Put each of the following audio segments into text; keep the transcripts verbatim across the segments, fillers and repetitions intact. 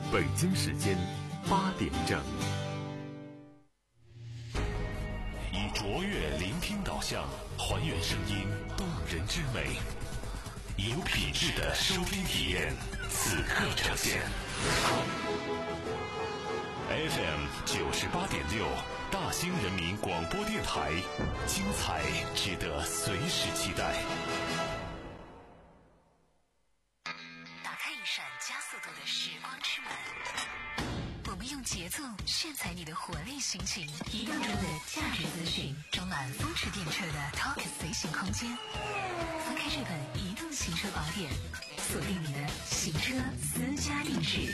北京时间八点整。 以卓越聆听导向，还原声音动人之美，有品质的收听体验，此刻呈现。F M 九十八点六，大兴人民广播电台，精彩值得随时期待。 打开一扇加速度的时光之门，我们用节奏炫彩你的活力心情，移动中的价值资讯，装满风驰电掣的 Talk 随行空间。翻开这本移动行车宝典，锁定你的行车私家定制。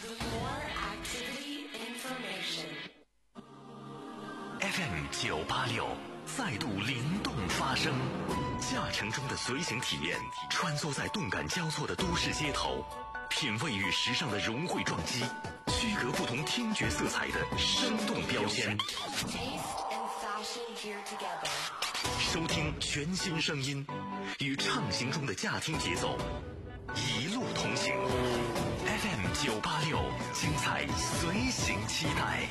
F M 九八六再度灵动发声，驾乘中的随行体验，穿梭在动感交错的都市街头，品味与时尚的融汇撞击，区隔不同听觉色彩的生动标签，收听全新声音，与畅行中的驾听节奏一路同行。F M 九八六，精彩随行期待。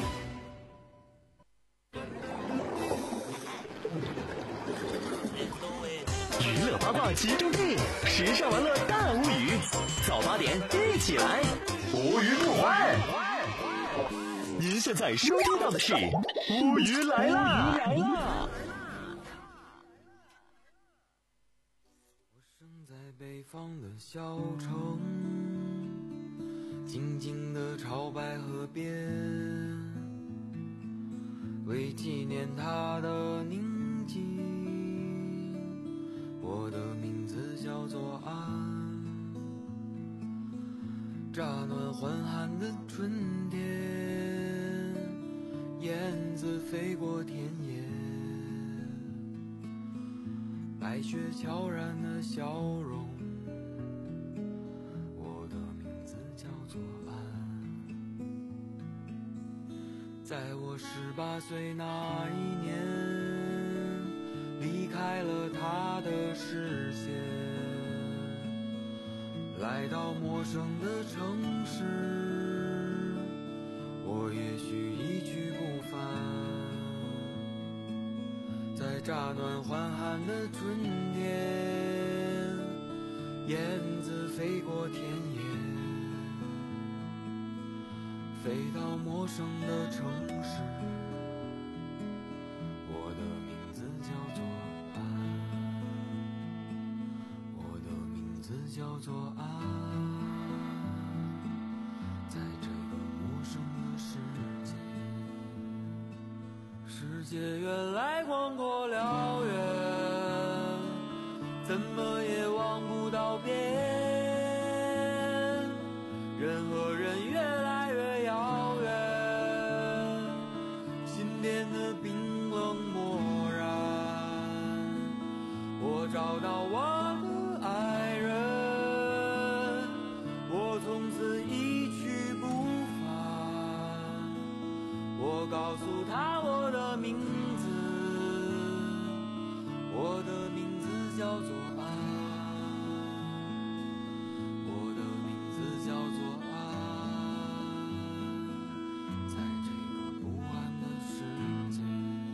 娱乐八卦集中地，时尚玩乐大无语。早八点一起来，无鱼不欢。您现在收听到的是乌鱼来啦！来啦！ 我生在北方的小城，静静的朝白河边，为纪念他的宁静。我的名字叫做安，乍暖还寒的春天，燕子飞过田野，白雪悄然的笑容。我的名字叫做安，在我十八岁那一年，离开了他的视线，来到陌生的城市。我也许一去不返，在乍暖还寒的春天，燕子飞过田野，飞到陌生的城市。我的名字叫做安，我的名字叫做安，在这个陌生的世界，世界原来广阔辽远，怎么也望不到边，人和人越来越遥远，心变得冰冷漠然。我找到我的爱人，我从此一去不返。我告诉他我的名字，我的名字叫做安，我的名字叫做安，在这个不安的世界。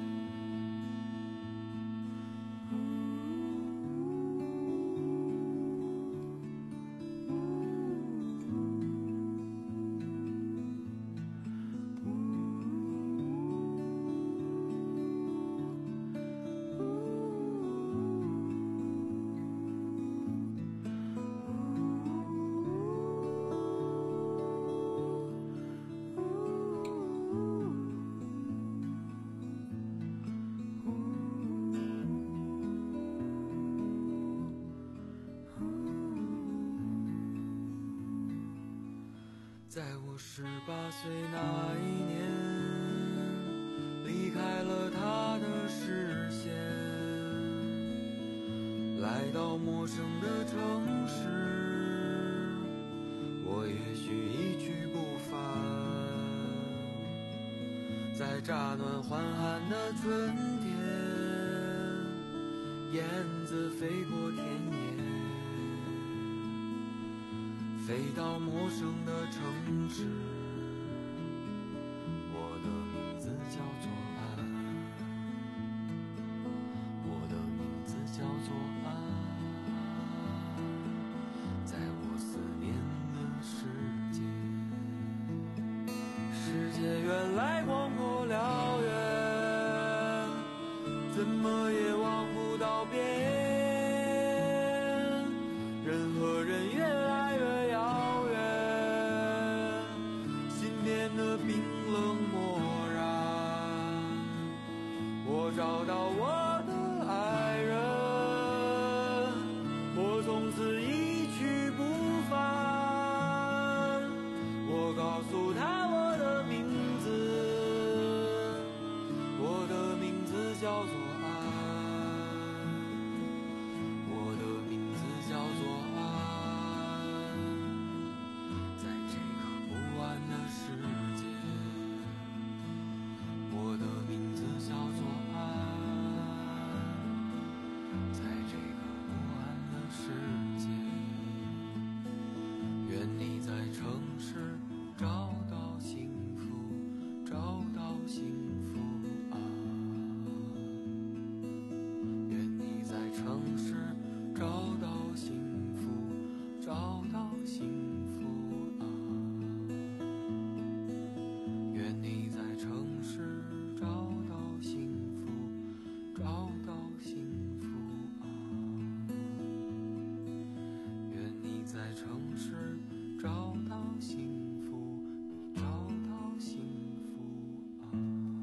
在我十八岁那一年，离开了他的视线，来到陌生的城市。我也许一去不返，在乍暖还寒的春天，燕子飞过田野， 飞到陌生的城市，我的名字叫做爱，我的名字叫做爱，在我思念的世界，世界原来广阔辽远，怎么也望不到边，人和人越来越遥远，心变得冰冷漠然，我找到我的爱人，我从此一去不返，我告诉他我的名字，我的名字叫做爱，我的名字叫做爱，在这个不安的世界，我的名字叫做爱，在这个不安的世界，愿你在城市找到幸福，找到幸福啊，愿你在城市找到幸福，找到幸福啊，愿你在城市找到幸福，找到幸福啊，愿你在城市找到幸福，找到幸福啊。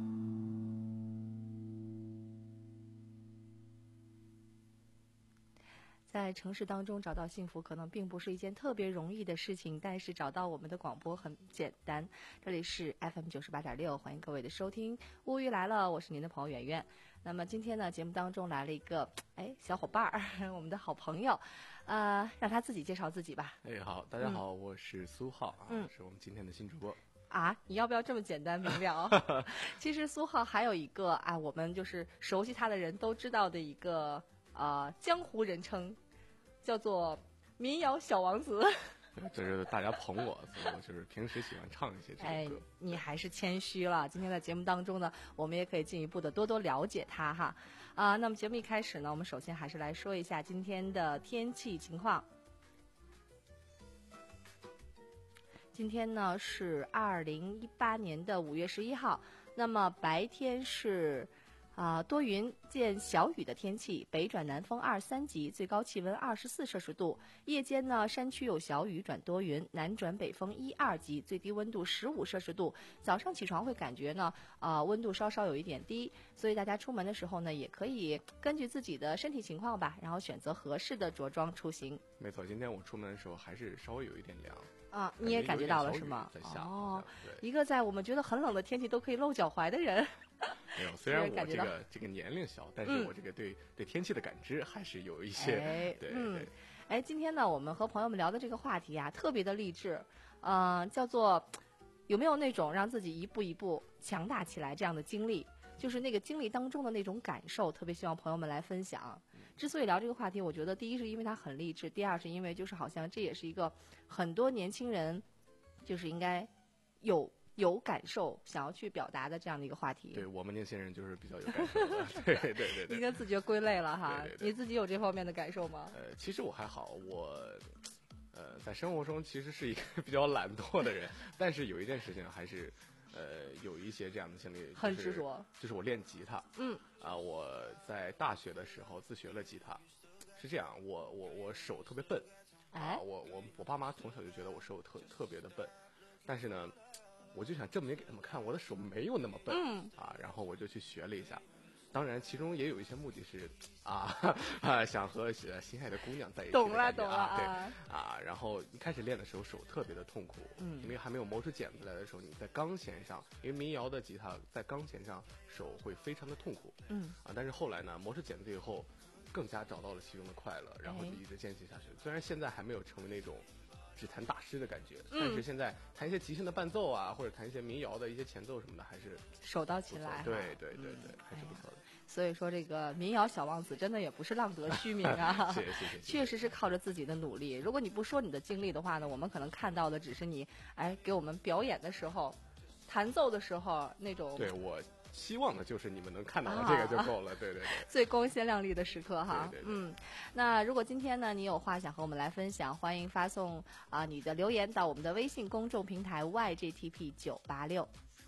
在城市当中找到幸福可能并不是一件特别容易的事情，但是找到我们的广播很简单。这里是 F M 九十八点六，欢迎各位的收听。乌鱼来了，我是您的朋友圆圆。那么今天呢，节目当中来了一个哎小伙伴儿，我们的好朋友，呃，让他自己介绍自己吧。 哎，好，大家好，嗯、我是苏浩啊，嗯、是我们今天的新主播。 啊，你要不要这么简单明了？其实苏浩还有一个啊，我们就是熟悉他的人都知道的一个呃江湖人称，叫做民谣小王子。 这是大家捧我，所以我就是平时喜欢唱一些这哎个歌。 你还是谦虚了。今天在节目当中呢，我们也可以进一步的多多了解他哈。啊，那么节目一开始呢，我们首先还是来说一下今天的天气情况。今天呢是二零一八年的五月十一号，那么白天是啊、呃、多云见小雨的天气，北转南风二三级，最高气温二十四摄氏度。夜间呢山区有小雨转多云，南转北风一二级，最低温度十五摄氏度。早上起床会感觉呢啊、呃、温度稍稍有一点低，所以大家出门的时候呢也可以根据自己的身体情况吧，然后选择合适的着装出行。 没错，今天我出门的时候还是稍微有一点凉。 啊，你也感觉到了是吗？ 哦， 一个在我们觉得很冷的天气都可以露脚踝的人。 没有，虽然我这个这个年龄小，但是我这个对、嗯、对天气的感知还是有一些。 哎， 对、 嗯、 对。 哎，今天呢，我们和朋友们聊的这个话题啊，特别的励志，嗯、呃，叫做有没有那种让自己一步一步强大起来这样的经历？就是那个经历当中的那种感受，特别希望朋友们来分享。之所以聊这个话题，我觉得第一是因为它很励志，第二是因为就是好像这也是一个很多年轻人就是应该有有感受想要去表达的这样的一个话题。 对，我们年轻人就是比较有感受的。对对对对。 应该自觉归类了哈。 对对对。 你自己有这方面的感受吗？ 呃，其实我还好，我呃在生活中其实是一个比较懒惰的人，但是有一件事情还是。呃，有一些这样的经历，就是、 很执着。 就是我练吉他， 嗯， 啊、呃，我在大学的时候自学了吉他，是这样，我我我手特别笨，啊、呃，我我我爸妈从小就觉得我手特特别的笨，但是呢，我就想证明给他们看，我的手没有那么笨， 嗯， 啊，然后我就去学了一下。当然，其中也有一些目的是啊啊，想和心爱的姑娘在一起。 懂了，懂了啊，对啊。然后一开始练的时候手特别的痛苦， 嗯， 因为还没有磨出茧子来的时候，你在钢弦上，因为民谣的吉他在钢弦上手会非常的痛苦， 嗯啊。但是后来呢，磨出茧子以后，更加找到了其中的快乐，然后就一直坚持下去。虽然现在还没有成为那种只弹大师的感觉， 嗯、 但是现在弹一些即兴的伴奏啊，或者弹一些民谣的一些前奏什么的，还是手到擒来。 对对对对，嗯、还是不错的。 所以说这个民谣小王子真的也不是浪得虚名啊， 谢谢谢谢， 确实是靠着自己的努力。如果你不说你的经历的话呢，我们可能看到的只是你哎给我们表演的时候、弹奏的时候那种。 对，我希望的就是你们能看到这个就够了，啊、对对对， 最光鲜亮丽的时刻哈。 对对对嗯，那如果今天呢你有话想和我们来分享，欢迎发送啊、呃、你的留言到我们的微信公众平台 Y G T P 九八六。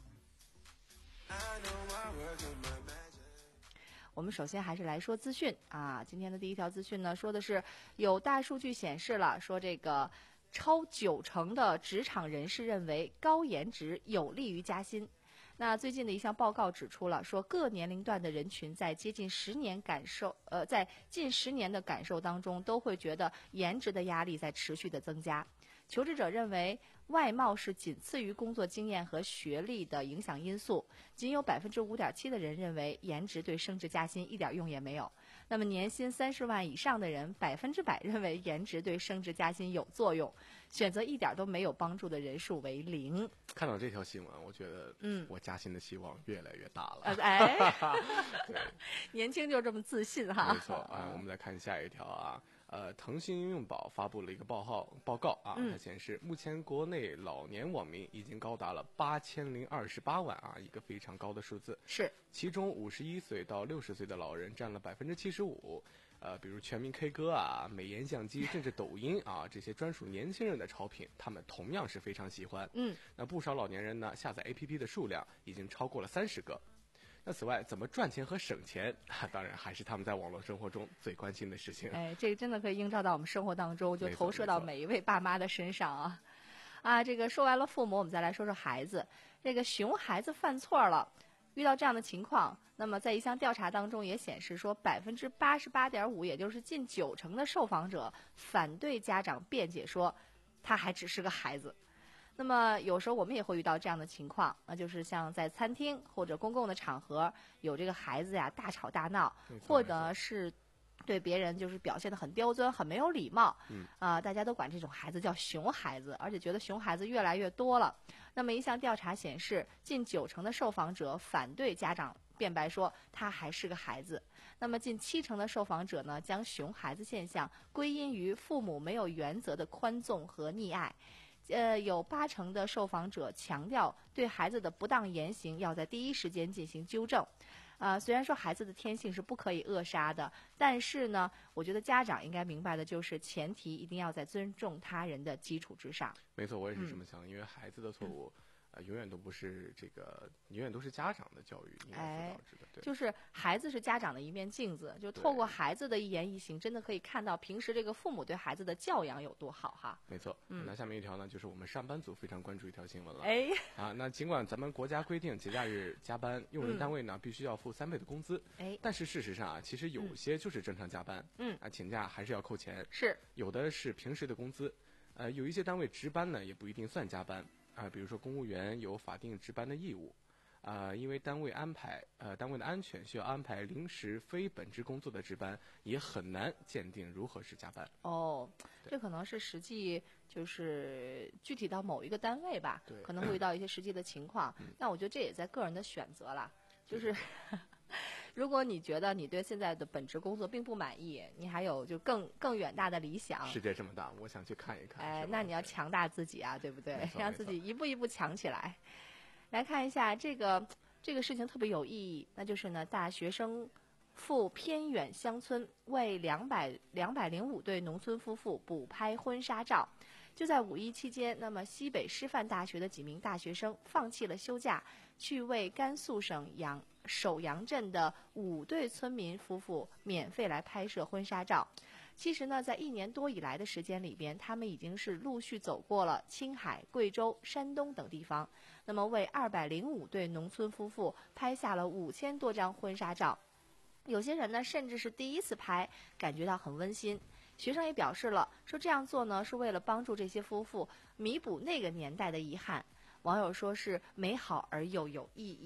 我们首先还是来说资讯啊，今天的第一条资讯呢，说的是有大数据显示了，说这个超九成的职场人士认为高颜值有利于加薪。那最近的一项报告指出了，说各年龄段的人群在接近十年感受，呃，在近十年的感受当中，都会觉得颜值的压力在持续的增加。求职者认为，外貌是仅次于工作经验和学历的影响因素，仅有百分之五点七的人认为颜值对升职加薪一点用也没有。那么年薪三十万以上的人，百分之百认为颜值对升职加薪有作用，选择一点都没有帮助的人数为零。 看到这条新闻，我觉得，嗯，我加薪的希望越来越大了。 呃、哎，对，年轻就这么自信哈。 没错啊，我们来看下一条啊。呃，腾讯应用宝发布了一个报告报告啊，它显示目前国内老年网民已经高达了八千零二十八万啊，一个非常高的数字。 是， 其中五十一岁到六十岁的老人占了百分之七十五。呃，比如全民 K 歌啊、美颜相机，甚至抖音啊，这些专属年轻人的潮品，他们同样是非常喜欢。 嗯， 那不少老年人呢，下载 A P P 的数量已经超过了三十个。那此外，怎么赚钱和省钱，当然还是他们在网络生活中最关心的事情。 哎，这个真的可以映照到我们生活当中，就投射到每一位爸妈的身上啊。啊，这个说完了父母，我们再来说说孩子。这个熊孩子犯错了，遇到这样的情况，那么在一项调查当中也显示说，百分之八十八点五，也就是近九成的受访者反对家长辩解说，他还只是个孩子。那么有时候我们也会遇到这样的情况，那就是像在餐厅或者公共的场合，有这个孩子呀大吵大闹，或者是对别人就是表现得很刁钻、很没有礼貌， 嗯啊、呃，大家都管这种孩子叫熊孩子，而且觉得熊孩子越来越多了。那么一项调查显示，近九成的受访者反对家长辩白说他还是个孩子。那么近七成的受访者呢，将熊孩子现象归因于父母没有原则的宽纵和溺爱。呃，有八成的受访者强调对孩子的不当言行要在第一时间进行纠正。呃，虽然说孩子的天性是不可以扼杀的，但是呢，我觉得家长应该明白的就是，前提一定要在尊重他人的基础之上。 没错，我也是这么想，嗯、因为孩子的错误。嗯呃，永远都不是这个，永远都是家长的教育应该所导致的。对， 就是孩子是家长的一面镜子，就透过孩子的一言一行，真的可以看到平时这个父母对孩子的教养有多好哈。 没错， 嗯， 那下面一条呢，就是我们上班族非常关注一条新闻了。 哎， 啊，那尽管咱们国家规定节假日加班，用人单位呢、嗯、必须要付三倍的工资， 哎， 但是事实上啊，其实有些就是正常加班， 嗯， 啊，请假还是要扣钱， 是， 有的是平时的工资，呃，有一些单位值班呢也不一定算加班。啊、呃，比如说公务员有法定值班的义务，啊、呃，因为单位安排，呃，单位的安全需要安排临时非本职工作的值班，也很难鉴定如何是加班。 哦，这可能是实际就是具体到某一个单位吧， 对， 可能会遇到一些实际的情况。 嗯、 但我觉得这也在个人的选择啦，就是。如果你觉得你对现在的本职工作并不满意，你还有就更更远大的理想， 世界这么大，我想去看一看。 哎，那你要强大自己啊，对不对？让自己一步一步强起来。来看一下这个这个事情特别有意义，那就是呢，大学生赴偏远乡村为两百两百零五对农村夫妇补拍婚纱照。就在五一期间，那么西北师范大学的几名大学生放弃了休假，去为甘肃省阳首阳镇的五对村民夫妇免费来拍摄婚纱照。其实呢，在一年多以来的时间里边，他们已经是陆续走过了青海、贵州、山东等地方，那么为二百零五对农村夫妇拍下了五千多张婚纱照。有些人呢，甚至是第一次拍，感觉到很温馨。学生也表示了，说这样做呢是为了帮助这些夫妇弥补那个年代的遗憾。网友说是美好而又有意义。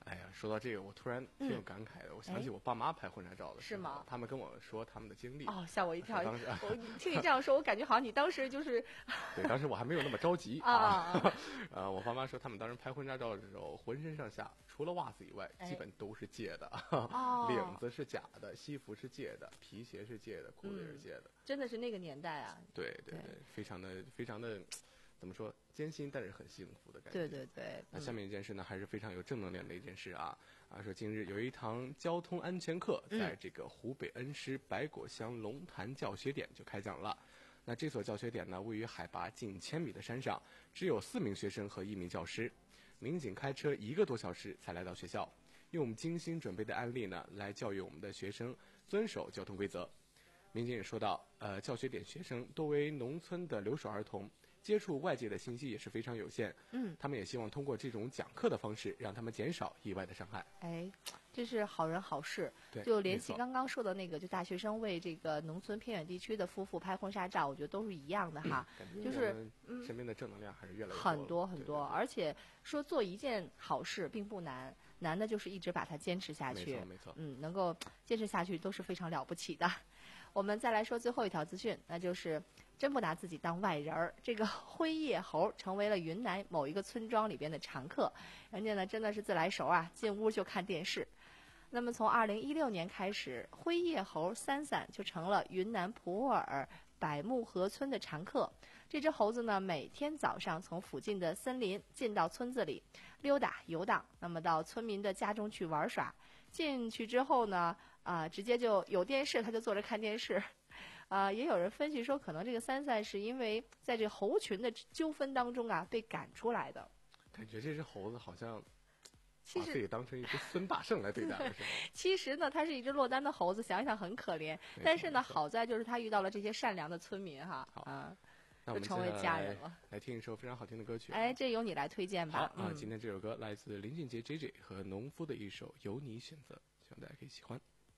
哎呀，说到这个，我突然挺有感慨的。嗯、我想起我爸妈拍婚纱照的时候，是吗？他们跟我说他们的经历。 哦，吓我一跳！当时我听你这样说，我感觉好像你当时就是…… 对，当时我还没有那么着急啊。呃，我爸妈说他们当时拍婚纱照的时候，浑身上下除了袜子以外，基本都是借的。哦、领子是假的，西服是借的，皮鞋是借的，裤子也是借的、嗯。 真的是那个年代啊！ 对对 对, 对，非常的非常的。怎么说艰辛，但是很幸福的感觉。 对对对。 那下面一件事呢，还是非常有正能量的一件事啊啊！说近日有一堂交通安全课，在这个湖北恩施白果乡龙潭教学点就开讲了。那这所教学点呢，位于海拔近千米的山上，只有四名学生和一名教师。民警开车一个多小时才来到学校，用精心准备的案例呢，来教育我们的学生遵守交通规则。民警也说到，呃，教学点学生多为农村的留守儿童。接触外界的信息也是非常有限，嗯，他们也希望通过这种讲课的方式，让他们减少意外的伤害。 哎，这是好人好事。 对， 就联系刚刚说的那个，就大学生为这个农村偏远地区的夫妇拍婚纱照，我觉得都是一样的哈。 嗯、 就是身边的正能量还是越来越多很多很多，而且说做一件好事并不难，难的就是一直把它坚持下去。 没错没错， 嗯，能够坚持下去都是非常了不起的。我们再来说最后一条资讯，那就是真不拿自己当外人儿。这个灰叶猴成为了云南某一个村庄里边的常客，人家呢真的是自来熟啊，进屋就看电视。那么从二零一六年开始，灰叶猴三三就成了云南普洱百木河村的常客。这只猴子呢，每天早上从附近的森林进到村子里溜达游荡，那么到村民的家中去玩耍。进去之后呢，啊、呃，直接就有电视，他就坐着看电视。啊、呃，也有人分析说，可能这个三三是因为在这猴群的纠纷当中啊被赶出来的。 感觉这只猴子好像把自己当成一只孙大圣来对待了，是吗？ 其实呢，它是一只落单的猴子，想一想很可怜。但是呢，好在就是他遇到了这些善良的村民哈，啊，就成为家人了。 来听一首非常好听的歌曲。 哎，这由你来推荐吧。 好啊、嗯，今天这首歌来自林俊杰 J J 和农夫的一首《由你选择》，希望大家可以喜欢。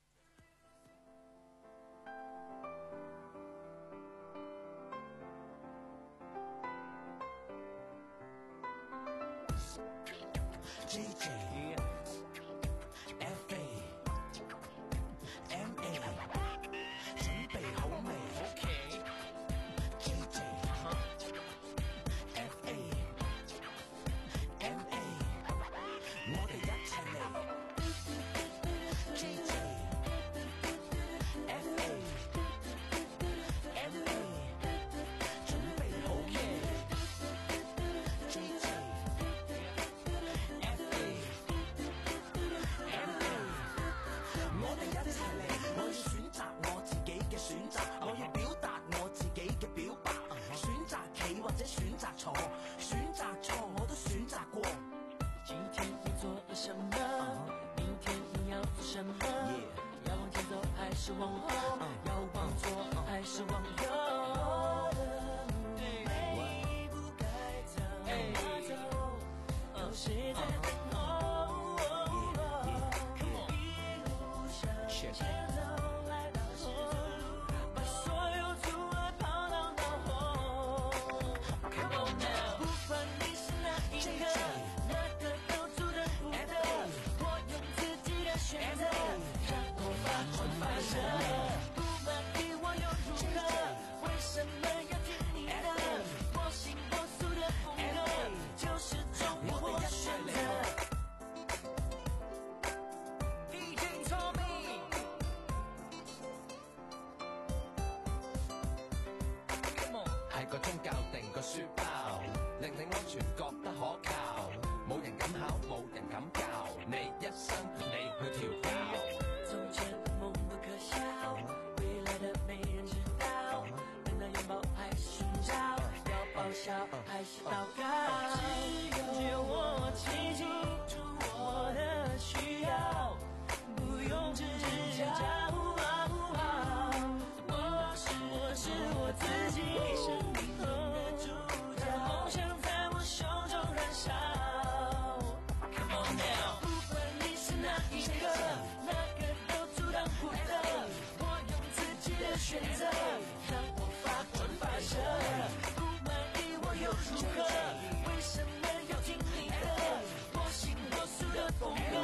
J J F A M A 準備好未 ？OK J J F A M A 我哋一齊嚟 J J F A M A 準備好未 ？J J選擇，我要表達我自己嘅表白。選擇企或者選擇坐，選擇錯我都選擇過。今天你做了什麼？明天你要做什麼？ Yeah. 要往前走還是往後？ Uh. 要往左還是往右？我的每一步該怎麼走，都是在等候。一路向前走。個宗教定個書包，令你安全覺得可靠，冇人敢考，冇人敢教，你一生你去調教。從前夢不可笑，未來的沒人知道，等到擁抱還是尋找，要報銷還是禱告，只有我清楚我的需要，不用只教。我是我是我自己。选择让我发光发射，不满意我又如何？为什么要听你的？我行我素的风格。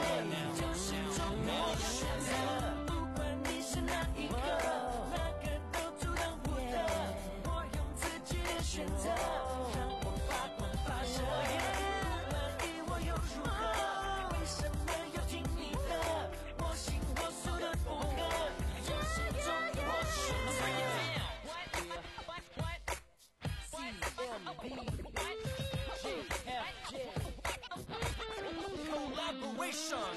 Collaboration.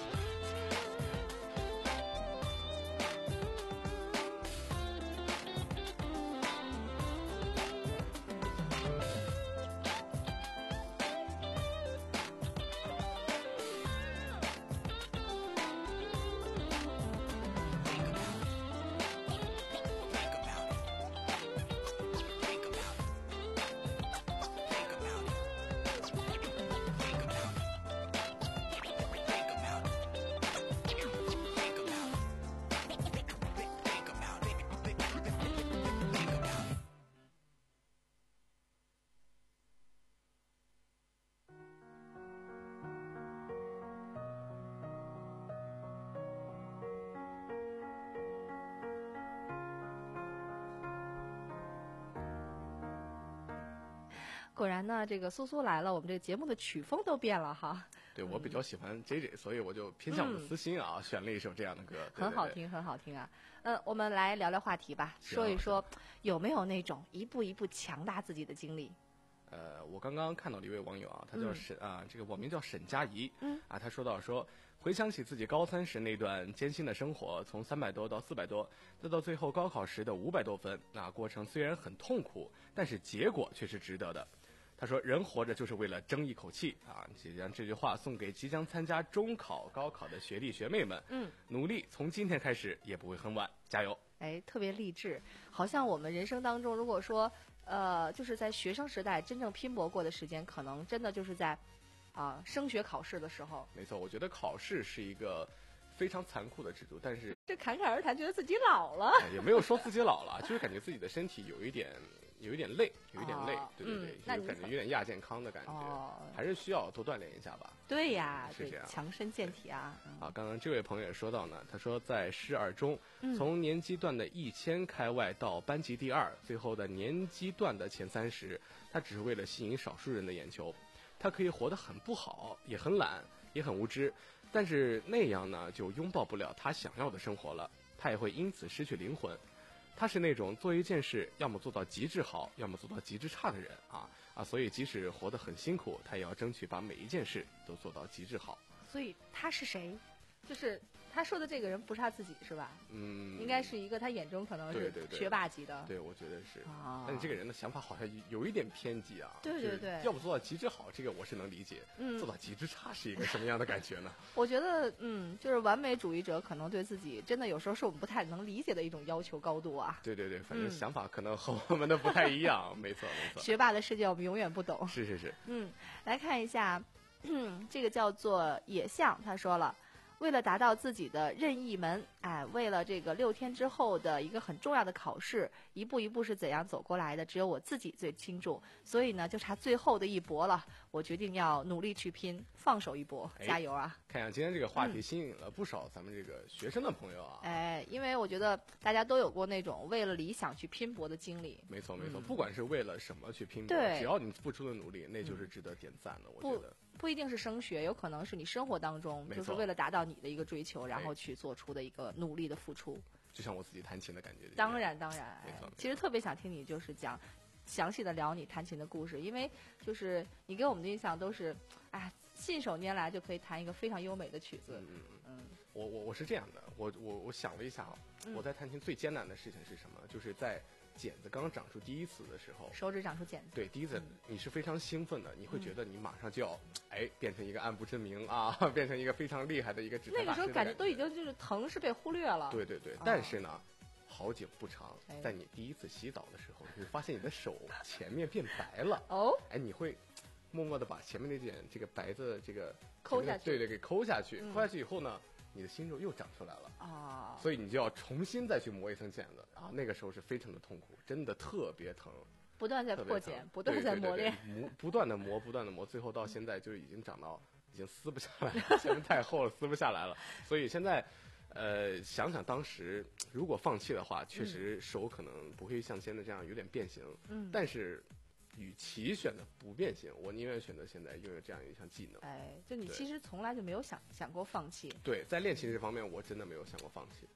果然呢，这个苏苏来了，我们这个节目的曲风都变了哈。 对，我比较喜欢 J J，、嗯、所以我就偏向我的私心啊、嗯，选了一首这样的歌，对对对很好听，很好听啊。嗯，我们来聊聊话题吧，说一说有没有那种一步一步强大自己的经历。 呃，我刚刚看到了一位网友啊，他叫沈、嗯、啊，这个网名叫沈佳怡， 嗯啊，他说到说，回想起自己高三时那段艰辛的生活，从三百多到四百多，再到最后高考时的五百多分，那过程虽然很痛苦，但是结果却是值得的。他说：“人活着就是为了争一口气啊！”将这句话送给即将参加中考、高考的学弟学妹们。 嗯， 努力从今天开始也不会很晚，加油！ 哎，特别励志。好像我们人生当中，如果说呃，就是在学生时代真正拼搏过的时间，可能真的就是在啊、呃、升学考试的时候。 没错，我觉得考试是一个非常残酷的制度，但是这侃侃而谈，觉得自己老了， 也没有说自己老了，就是感觉自己的身体有一点。有一点累，有一点累， 哦、 对对对， 嗯、 就感觉有点亚健康的感觉、 哦， 还是需要多锻炼一下吧。 对呀， 是这样， 强身健体啊。 啊，刚刚这位朋友也说到呢，他说在市二中， 嗯、 从年级段的一千开外到班级第二，最后的年级段的前三十，他只是为了吸引少数人的眼球。他可以活得很不好，也很懒，也很无知，但是那样呢，就拥抱不了他想要的生活了，他也会因此失去灵魂。他是那种做一件事要么做到极致好，要么做到极致差的人啊啊！所以即使活得很辛苦，他也要争取把每一件事都做到极致好。 所以他是谁？就是他说的这个人不是他自己是吧？ 嗯， 应该是一个他眼中可能是学霸级的。 对, 对, 对, 对，我觉得是。 啊， 但是这个人的想法好像有一点偏激啊。 对对对。 要不做到极致好，这个我是能理解。 嗯。 做到极致差是一个什么样的感觉呢？ 我觉得，嗯，就是完美主义者可能对自己真的有时候是我们不太能理解的一种要求高度啊。 对对对，反正想法可能和我们的不太一样。嗯、没错没错。 学霸的世界我们永远不懂。 是是是。 嗯，来看一下，嗯，这个叫做野象，他说了。为了达到自己的任意门，哎，为了这个六天之后的一个很重要的考试，一步一步是怎样走过来的，只有我自己最清楚。所以呢，就差最后的一搏了。我决定要努力去拼，放手一搏，加油啊！ 看样今天这个话题吸引了不少咱们这个学生的朋友啊。 嗯、哎，因为我觉得大家都有过那种为了理想去拼搏的经历。 没错没错、 嗯， 不管是为了什么去拼搏，只要你付出的努力，那就是值得点赞的。嗯、我觉得。 不一定是升学，有可能是你生活当中，就是为了达到你的一个追求，然后去做出的一个努力的付出。 就像我自己弹琴的感觉。 当然，当然， 没错。 其实特别想听你就是讲详细的聊你弹琴的故事，因为就是你给我们的印象都是，哎，信手拈来就可以弹一个非常优美的曲子。 嗯嗯嗯。我我我是这样的，我我我想了一下， 嗯、 我在弹琴最艰难的事情是什么？就是在。茧子刚长出第一次的时候， 手指长出茧子， 对，第一次你是非常兴奋的，嗯、你会觉得你马上就要，哎，变成一个暗部真名啊，变成一个非常厉害的一个指弹大师的感觉。 那个时候感觉都已经就是疼是被忽略了。 对对对， 哦、 但是呢，好景不长， 哎、 在你第一次洗澡的时候，你会发现你的手前面变白了。 哦， 哎，你会默默的把前面那点这个白的这个抠下去， 对对，给抠下去， 嗯、 抠下去以后呢。你的新肉又长出来了啊， 所以你就要重新再去磨一层茧子啊，那个时候是非常的痛苦，真的特别疼， 不断在破茧，不断在磨练， 磨不断的磨，不断的磨，最后到现在就已经长到已经撕不下来了，前面太厚了，撕不下来了。所以现在，呃，想想当时如果放弃的话，确实手可能不会像现在这样有点变形， 嗯， 但是。与其选择不变形，我宁愿选择现在拥有这样一项技能。 哎，就你其实从来就没有想想过放弃。 对，在练琴这方面，我真的没有想过放弃。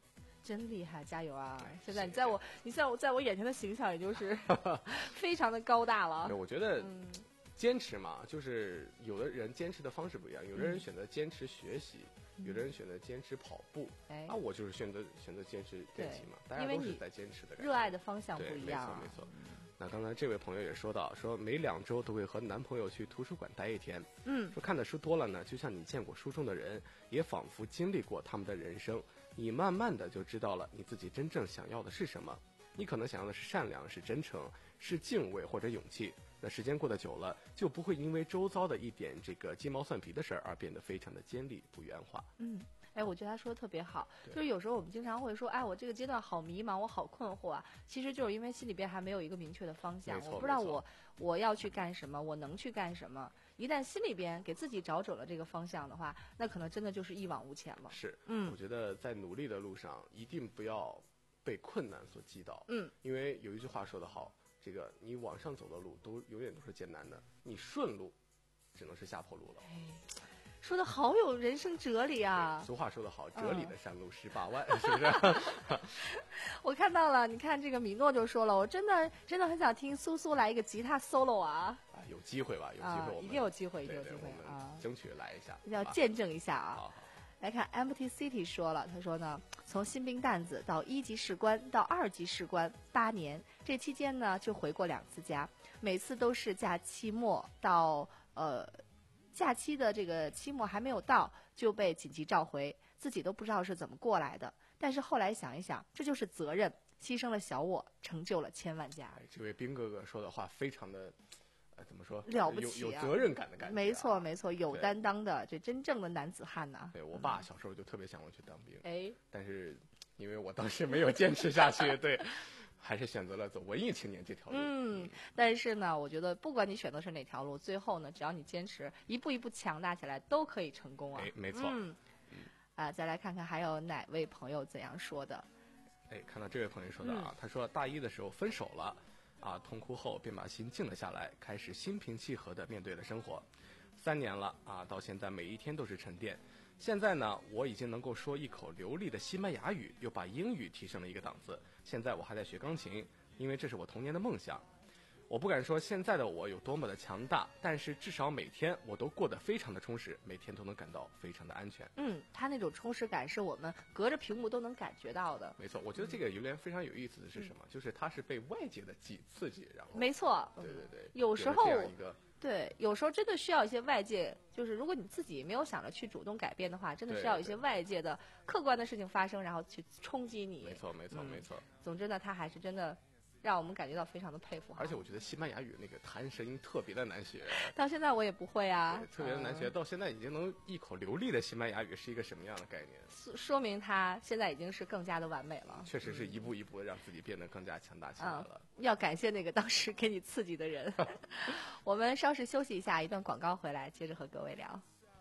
真厉害，加油啊！现在你在我，你在我在我眼前的形象，也就是非常的高大了。 我觉得。 嗯坚持嘛，就是有的人坚持的方式不一样，有的人选择坚持学习，嗯、有的人选择坚持跑步。哎，那我就是选择选择坚持练习嘛，大家都是在坚持的。 热爱的方向不一样、啊。 没错没错。那刚才这位朋友也说到，说每两周都会和男朋友去图书馆待一天。嗯，说看的书多了呢，就像你见过书中的人，也仿佛经历过他们的人生，你慢慢的就知道了你自己真正想要的是什么。你可能想要的是善良，是真诚，是敬畏或者勇气。那时间过得久了，就不会因为周遭的一点这个鸡毛蒜皮的事儿而变得非常的尖利不圆滑。 嗯，哎，我觉得他说的特别好，就是有时候我们经常会说，哎，我这个阶段好迷茫，我好困惑啊，其实就是因为心里边还没有一个明确的方向，我不知道我我要去干什么，我能去干什么。一旦心里边给自己找准了这个方向的话，那可能真的就是一往无前了。 是，嗯，我觉得在努力的路上，一定不要被困难所击倒。嗯，因为有一句话说得好。这个你往上走的路都永远都是艰难的，你顺路只能是下坡路了。 哎，说的好有人生哲理啊！ 俗话说得好，哲理的山路十八弯，嗯、是不是？ 我看到了，你看这个米诺就说了，我真的真的很想听苏苏来一个吉他 solo 啊！ 啊，有机会吧？有机会我们、 啊，一定有机会，一定有机会啊！ 争取来一下， 要见证一下啊！ 好好来看 Empty City 说了，他说呢，从新兵蛋子到一级士官到二级士官八年，这期间呢就回过两次家，每次都是假期末到呃假期的这个期末还没有到就被紧急召回，自己都不知道是怎么过来的。但是后来想一想，这就是责任，牺牲了小我，成就了千万家。 哎，这位兵哥哥说的话非常的。呃，怎么说？ 了不起、啊， 有有责任感的感觉、啊。 没错，没错，有担当的，这真正的男子汉呐、啊。 对我爸小时候就特别想我去当兵， 哎、嗯， 但是因为我当时没有坚持下去，对，还是选择了走文艺青年这条路。 嗯，但是呢，我觉得不管你选择是哪条路，最后呢，只要你坚持，一步一步强大起来，都可以成功啊。 哎，没错。 嗯，啊，再来看看还有哪位朋友怎样说的？ 哎，看到这位朋友说的啊，嗯、他说大一的时候分手了。啊，痛哭后便把心静了下来，开始心平气和地面对了生活。三年了啊，到现在每一天都是沉淀。现在呢，我已经能够说一口流利的西班牙语，又把英语提升了一个档次。现在我还在学钢琴，因为这是我童年的梦想。我不敢说现在的我有多么的强大，但是至少每天我都过得非常的充实，每天都能感到非常的安全。 嗯，他那种充实感是我们隔着屏幕都能感觉到的。 没错，我觉得这个榴莲非常有意思的是什么？嗯、就是它是被外界的刺刺激，然后没错， 对对对， 有时候这样一个对，有时候真的需要一些外界，就是如果你自己没有想着去主动改变的话，真的需要一些外界的客观的事情发生，然后去冲击你。 没错，没错， 嗯、 没错。 总之呢，他还是真的。让我们感觉到非常的佩服， 而且我觉得西班牙语那个弹舌音特别的难学， 到现在我也不会啊， 特别的难学，嗯、到现在已经能一口流利的西班牙语是一个什么样的概念？ 说明他现在已经是更加的完美了， 确实是一步一步让自己变得更加强大起来了。 嗯、要感谢那个当时给你刺激的人。我们稍事休息一下，一段广告回来，接着和各位聊。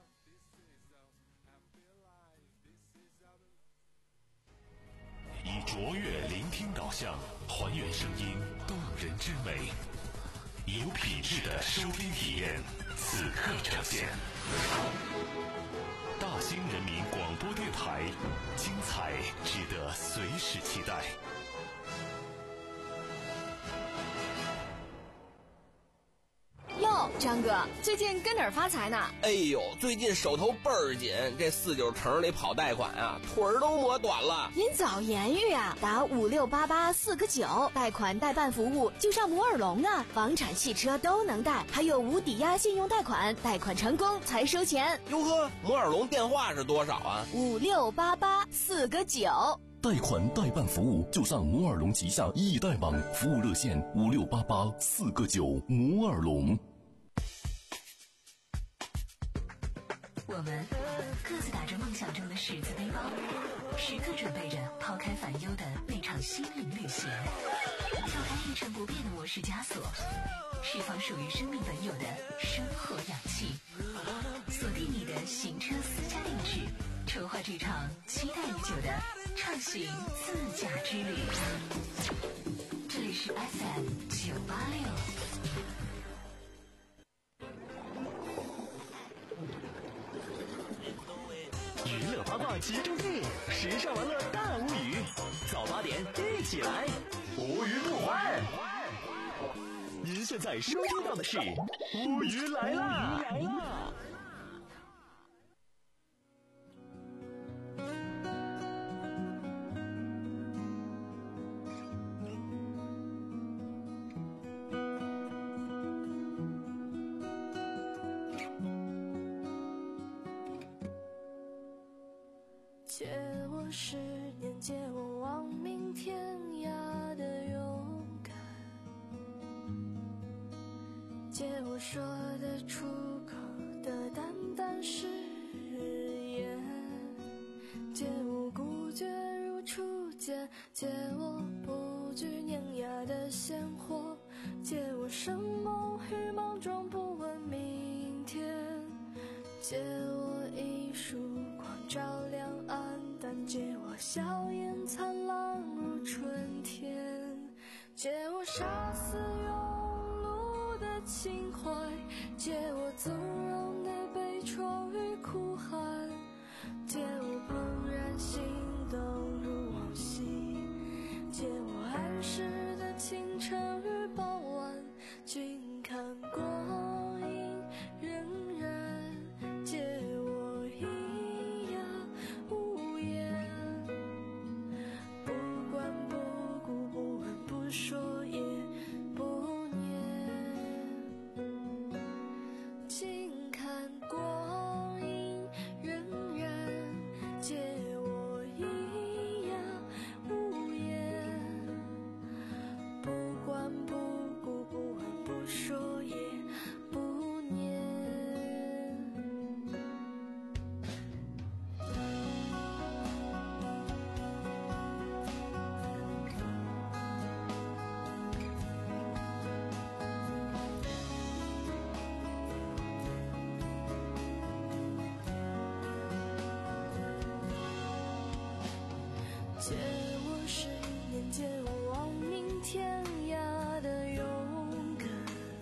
以卓越聆听导向，还原声音动人之美，有品质的收听体验，此刻呈现。大兴人民广播电台，精彩值得随时期待。 哟，张哥，最近跟哪儿发财呢？ 哎呦，最近手头倍儿紧，这四九城里跑贷款啊，腿儿都磨短了。 您早言语啊，打五六八八四个九，贷款代办服务就上摩尔龙啊，房产、汽车都能贷，还有无抵押信用贷款，贷款成功才收钱。 哟呵，摩尔龙电话是多少啊？ 五六八八四个九。 贷款代办服务就上摩尔龙旗下易贷网，服务热线五六八八四个九。摩尔龙。 我们各自打着梦想中的十字背包，时刻准备着抛开烦忧的那场心灵旅行，跳开一成不变的模式枷锁，释放属于生命本有的生活氧气，锁定你的行车私家定制，筹划这场期待已久的畅行自驾之旅。这里是 F M 九八六。 娱乐八卦集中地，时尚玩乐大无语， 点一起来，无鱼不欢。您现在收听到的是乌鱼来啦！来啦！ 借我十年，借我亡命天涯的勇敢，借我说得出口的淡淡誓言，借我孤绝如初见，借我不惧碾压的鲜活，借我生猛与莽撞，不问明天，借我一束光照亮暗淡，借我笑颜灿烂如春天，借我杀死庸碌的情怀，借我纵容的悲怆与哭喊，借我怦然心动如往昔，借我安适的清晨与傍晚，静看光阴荏苒，借我一哑无言，不管不顾，不问不说也不念，静看光阴荏苒，借我一哑无言，不管不顾，不问不说也不念。借我十年，借我亡命天涯的勇敢，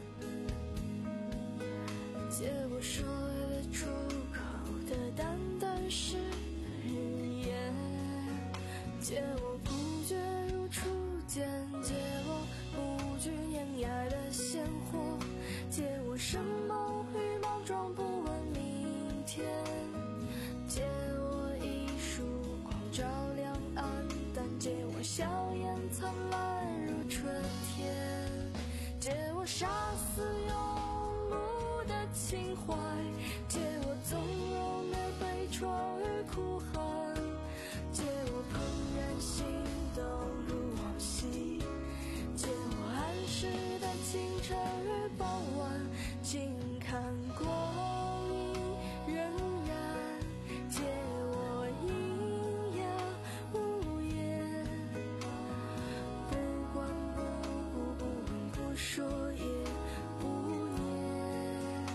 借我说得出口的淡淡誓言，借我孤绝如初见，借我不惧碾压的鲜活，借我生猛与莽撞，不问明天，借我一束光照亮暗淡，借我笑颜灿烂如春天，借我杀死庸碌的情怀，借我纵容的悲怆与哭喊，借我怦然心动如往昔，借我安适的清晨与傍晚，静看光阴荏苒，借我一哑无言，不管不顾，不问不说也不念，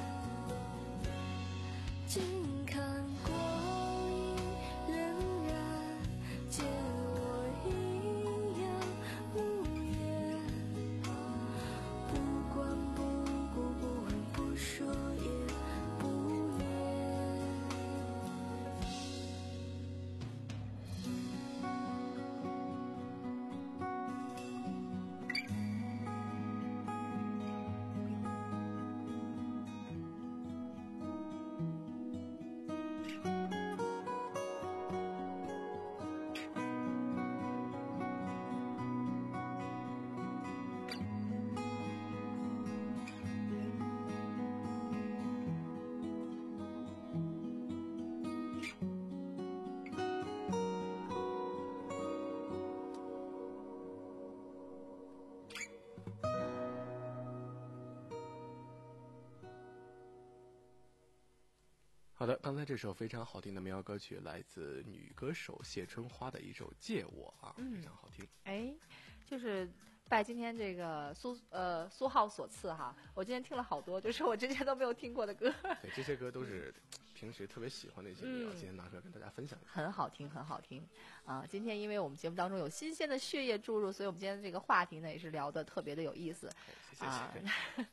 静看光阴荏苒，借我一哑无言，不管不顾，不问不说也不念。 好的，刚才这首非常好听的民谣歌曲来自女歌手谢春花的一首《借我》啊， 嗯非常好听。 哎，就是拜今天这个苏呃苏浩所赐哈，我今天听了好多，就是我之前都没有听过的歌。 对，这些歌都是平时特别喜欢的一些民谣， 嗯今天拿出来跟大家分享一下。 很好听，很好听啊！今天因为我们节目当中有新鲜的血液注入，所以我们今天这个话题呢也是聊得特别的有意思。 谢谢。 啊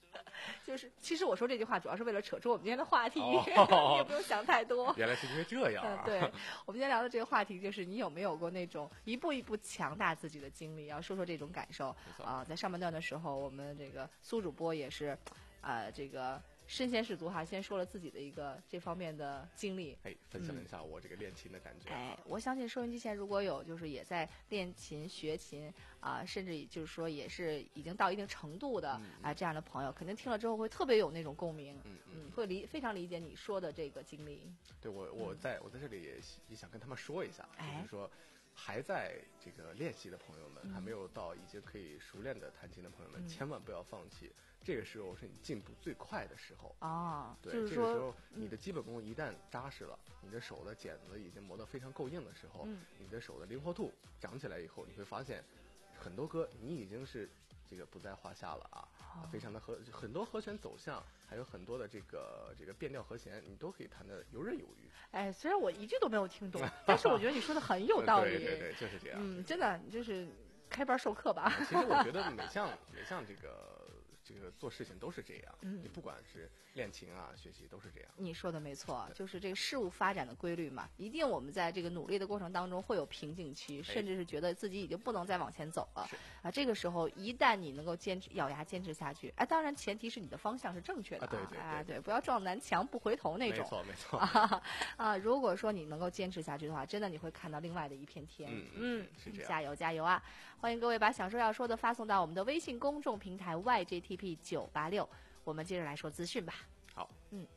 就是其实我说这句话主要是为了扯出我们今天的话题， 哦、 你也不用想太多。 原来是因为这样、啊嗯。对，我们今天聊的这个话题就是你有没有过那种一步一步强大自己的经历？要说说这种感受啊、呃。在上半段的时候，我们这个苏主播也是，呃，这个。身先士卒哈，先说了自己的一个这方面的经历， 哎，分享一下我这个练琴的感觉。 嗯、哎，我相信收音机前如果有就是也在练琴学琴啊、呃，甚至就是说也是已经到一定程度的啊、 嗯呃、这样的朋友，肯定听了之后会特别有那种共鸣， 嗯嗯，会理非常理解你说的这个经历。 对我，我在、嗯、我在这里也也想跟他们说一下， 哎、 就是说还在这个练习的朋友们， 嗯、 还没有到已经可以熟练的弹琴的朋友们， 嗯、 千万不要放弃。这个时候是你进步最快的时候啊， 对， 就是说这个时候嗯、 你的基本功一旦扎实了，你的手的茧子已经磨得非常够硬的时候， 嗯、 你的手的灵活度长起来以后，你会发现很多歌你已经是这个不在话下了啊， 哦、 非常的和很多和弦走向，还有很多的这个这个变调和弦，你都可以弹得游刃有余。 哎，虽然我一句都没有听懂，但是我觉得你说的很有道理。 对对对，就是这样。 嗯，真的就是开班授课吧。 其实我觉得每项每项这个。这个做事情都是这样， 嗯， 你不管是练琴啊、学习都是这样。 你说的没错，就是这个事物发展的规律嘛，一定我们在这个努力的过程当中会有瓶颈期，甚至是觉得自己已经不能再往前走了啊。这个时候，一旦你能够坚持、咬牙坚持下去，哎，当然前提是你的方向是正确的啊， 对对对， 哎，对，不要撞南墙不回头那种。 没错没错啊啊！如果说你能够坚持下去的话，真的你会看到另外的一片天。 嗯嗯， 是这样。 加油加油啊！欢迎各位把想说要说的发送到我们的微信公众平台 Y J T P 九八六。我们接着来说资讯吧。 好， 嗯，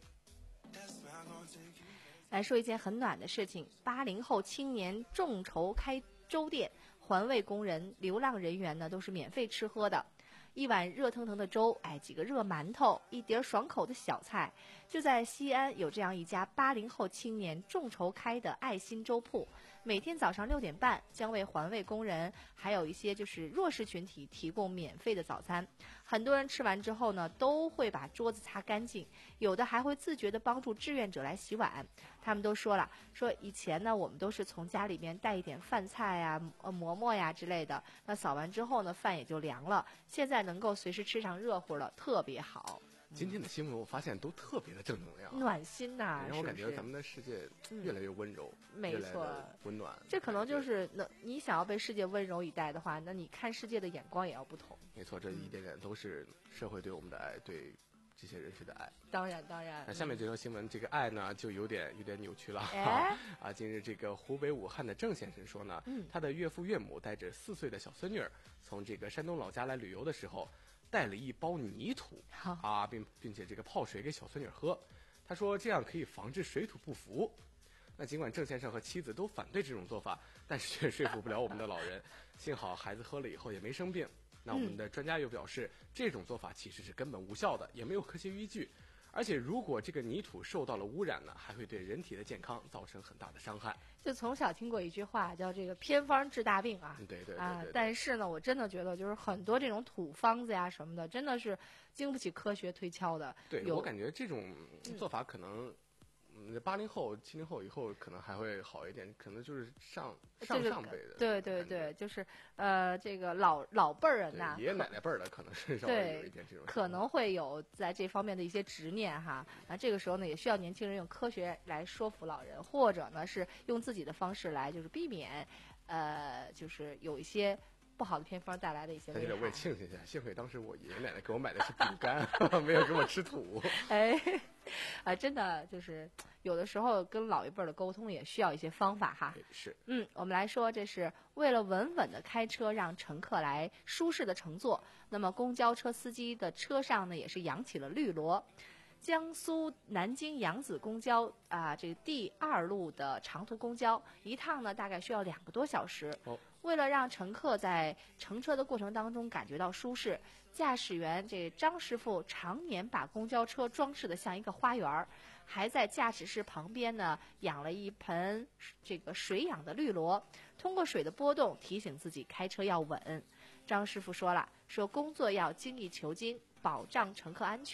来说一件很暖的事情：八零后青年众筹开粥店，环卫工人、流浪人员呢都是免费吃喝的。一碗热腾腾的粥，哎，几个热馒头，一碟爽口的小菜，就在西安有这样一家八零后青年众筹开的爱心粥铺。每天早上六点半，将为环卫工人还有一些就是弱势群体提供免费的早餐。很多人吃完之后呢，都会把桌子擦干净，有的还会自觉地帮助志愿者来洗碗。他们都说了，说以前呢，我们都是从家里面带一点饭菜呀、呃馍馍呀之类的，那扫完之后呢，饭也就凉了。现在能够随时吃上热乎了，特别好。 今天的新闻我发现都特别的正能量， 暖心呐、啊， 让我感觉咱们的世界越来越温柔， 嗯、没错， 温暖。 这可能就是那你想要被世界温柔以待的话，那你看世界的眼光也要不同。 没错，这一点点都是社会对我们的爱，对这些人士的爱。 当然，当然。 那下面这条新闻，这个爱呢，就有点有点扭曲了。 哎、 啊，近日这个湖北武汉的郑先生说呢， 嗯、 他的岳父岳母带着四岁的小孙女儿从这个山东老家来旅游的时候，带了一包泥土啊，并并且这个泡水给小孙女喝。他说这样可以防治水土不服。那尽管郑先生和妻子都反对这种做法，但是却说服不了我们的老人。幸好孩子喝了以后也没生病。那我们的专家又表示，嗯、这种做法其实是根本无效的，也没有科学依据。而且如果这个泥土受到了污染呢，还会对人体的健康造成很大的伤害。 就从小听过一句话，叫这个偏方治大病啊。 对对对, 对, 对啊！但是呢，我真的觉得就是很多这种土方子呀什么的，真的是经不起科学推敲的。 对，我感觉这种做法可能。嗯，八零后、七零后以后可能还会好一点，可能就是上上上辈的。 对对对，就是呃，这个老老辈儿人呐， 爷爷奶奶辈儿的可能是稍微有一点这种， 可能会有在这方面的一些执念哈。那这个时候呢，也需要年轻人用科学来说服老人，或者呢是用自己的方式来就是避免，呃，就是有一些。不好的偏方带来的一些危害。 在这里我也庆幸一下，幸亏当时我爷爷奶奶给我买的是饼干，没有给我吃土。 哎，啊，真的就是有的时候跟老一辈的沟通也需要一些方法哈。 是。 嗯，我们来说，这是为了稳稳的开车，让乘客来舒适的乘坐。那么公交车司机的车上呢，也是扬起了绿萝。江苏南京扬子公交啊，这第二路的长途公交一趟呢，大概需要两个多小时。 哦， 为了让乘客在乘车的过程当中感觉到舒适，驾驶员这张师傅常年把公交车装饰得像一个花园，还在驾驶室旁边呢养了一盆这个水养的绿萝，通过水的波动提醒自己开车要稳。张师傅说了，说工作要精益求精，保障乘客安全，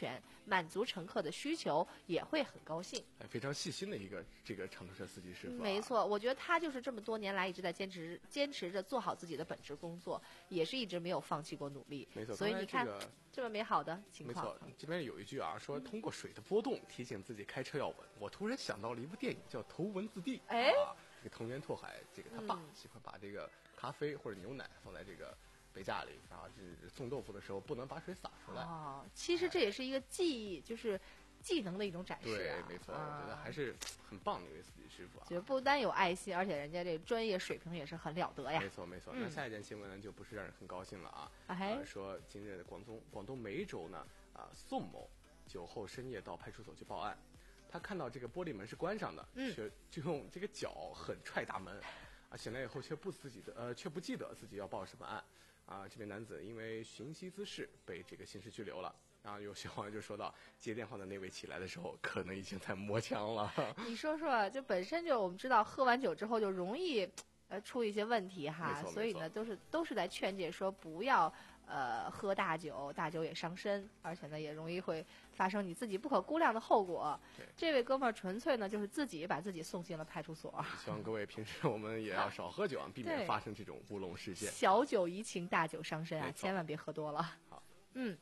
满足乘客的需求，也会很高兴。 哎，非常细心的一个这个长途车司机师傅、啊。 没错，我觉得他就是这么多年来一直在坚持坚持着做好自己的本职工作，也是一直没有放弃过努力。 没错， 所以你看、 这个、 这么美好的情况。 没错，这边有一句啊，说通过水的波动提醒自己开车要稳。我突然想到了一部电影叫《头文字 D》。 哎， 啊，这个藤原拓海，这个他爸喜欢把这个咖啡或者牛奶放在这个杯架里，然后就是送豆腐的时候不能把水洒出来。 哦，其实这也是一个技艺，就是技能的一种展示、啊。 对，没错、 啊， 我觉得还是很棒的一位司机师傅啊。 就不单有爱心，而且人家这专业水平也是很了得呀。 没错没错、嗯。那下一件新闻呢，就不是让人很高兴了啊。 哎、 呃，说今日的广东广东梅州呢，啊、呃，宋某酒后深夜到派出所去报案，他看到这个玻璃门是关上的， 嗯， 却就用这个脚狠踹大门，啊，醒来以后却不自己的呃却不记得自己要报什么案。啊，这名男子因为寻衅滋事被这个刑事拘留了。然后有些网友就说到，接电话的那位起来的时候，可能已经在摸枪了。 你说说，就本身就我们知道，喝完酒之后就容易呃出一些问题哈，所以呢，都是都是在劝诫说不要呃喝大酒，大酒也伤身，而且呢也容易会发生你自己不可估量的后果。这位哥们儿纯粹呢就是自己把自己送进了派出所。 希望各位平时我们也要少喝酒啊，避免发生这种乌龙事件。 小酒怡情，大酒伤身啊，千万别喝多了。 好， 嗯。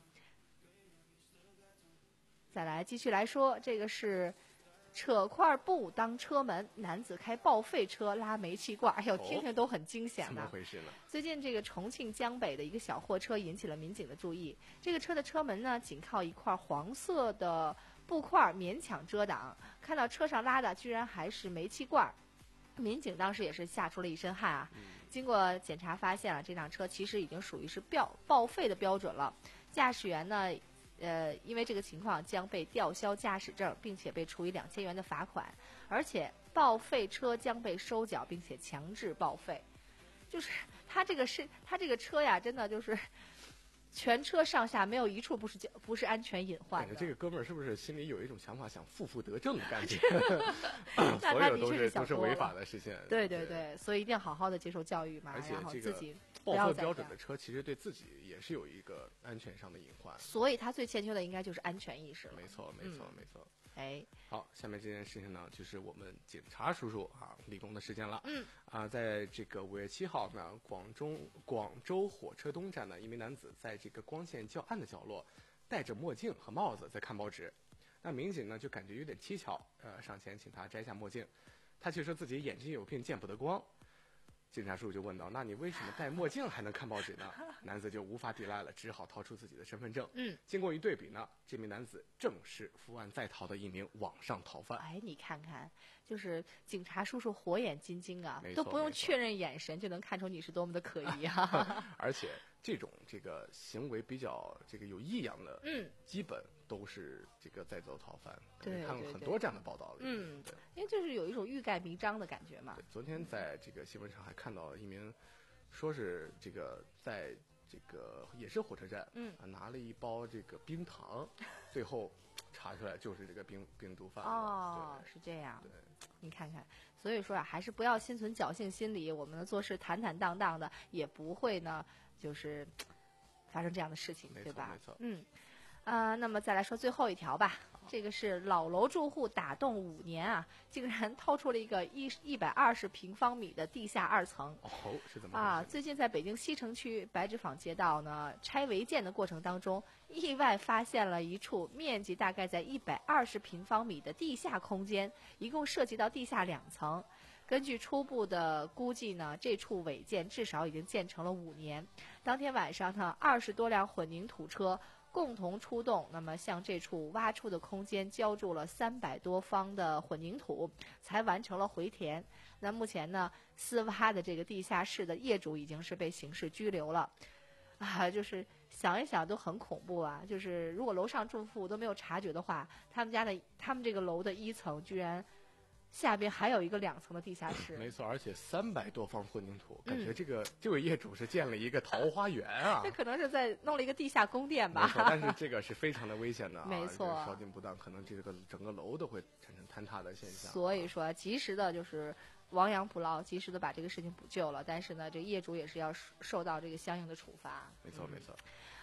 再来继续来说，这个是扯块布当车门，男子开报废车拉煤气罐，哎呦，听听都很惊险的。 怎么回事呢？ 最近这个重庆江北的一个小货车引起了民警的注意。这个车的车门呢，仅靠一块黄色的布块勉强遮挡，看到车上拉的居然还是煤气罐。民警当时也是吓出了一身汗啊！经过检查发现了，这辆车其实已经属于是标报废的标准了。驾驶员呢？呃，因为这个情况将被吊销驾驶证，并且被处以两千元的罚款，而且报废车将被收缴，并且强制报废。就是他这个是他这个车呀，真的就是全车上下没有一处不是不是安全隐患的。 这个哥们儿是不是心里有一种想法，想负负得正的感觉？ 那他的确是都是违法的事情。 对对对，所以一定要好好的接受教育嘛， 而且然后自己。 报废标准的车其实对自己也是有一个安全上的隐患， 所以他最欠缺的应该就是安全意识了。 没错，没错，嗯、没错。 哎， 好，下面这件事情呢，就是我们警察叔叔啊立功的时间了。 嗯， 啊，在这个五月七号呢，广州广州火车东站呢，一名男子在这个光线较暗的角落，戴着墨镜和帽子在看报纸。那民警呢就感觉有点蹊跷，呃，上前请他摘下墨镜，他却说自己眼睛有病，见不得光。警察叔叔就问道：“那你为什么戴墨镜还能看报纸呢？”男子就无法抵赖了，只好掏出自己的身份证。 嗯， 经过一对比呢，这名男子正是伏案在逃的一名网上逃犯。 哎，你看看，就是警察叔叔火眼金睛啊， 都不用确认眼神就能看出你是多么的可疑啊！ 而且这种这个行为比较这个有异样的， 嗯， 基本都是这个在走逃犯。 对， 看过很多这样的报道了。 嗯，因为就是有一种欲盖弥彰的感觉嘛。 昨天在这个新闻上还看到一名，说是这个在这个也是火车站， 嗯， 啊、拿了一包这个冰糖，最后查出来就是这个冰冰毒贩。 哦，是这样。 对， 你看看，所以说啊，还是不要心存侥幸心理，我们呢做事坦坦荡荡的，也不会呢就是发生这样的事情，对吧？ 没错， 嗯。啊、呃，那么再来说最后一条吧。这个是老楼住户打洞五年啊，竟然掏出了一个一一百二十平方米的地下二层。 哦，是怎么啊？最近在北京西城区白纸坊街道呢，拆违建的过程当中，意外发现了一处面积大概在一百二十平方米的地下空间，一共涉及到地下两层。根据初步的估计呢，这处违建至少已经建成了五年。当天晚上呢，二十多辆混凝土车共同出动，那么向这处挖出的空间浇筑了三百多方的混凝土，才完成了回填。那目前呢，私挖的这个地下室的业主已经是被刑事拘留了。啊，就是想一想都很恐怖啊！就是如果楼上住户都没有察觉的话，他们家的他们这个楼的一层居然下边还有一个两层的地下室。 没错，而且三百多方混凝土，感觉这个、嗯、这位业主是建了一个桃花源啊！ 这可能是在弄了一个地下宫殿吧？ 没错，但是这个是非常的危险的啊！ 没错， 烧金不当，可能这个整个楼都会产生坍塌的现象。 所以说，及时的就是亡羊补牢，及时的把这个事情补救了。但是呢，这个业主也是要受到这个相应的处罚。 没错，没错。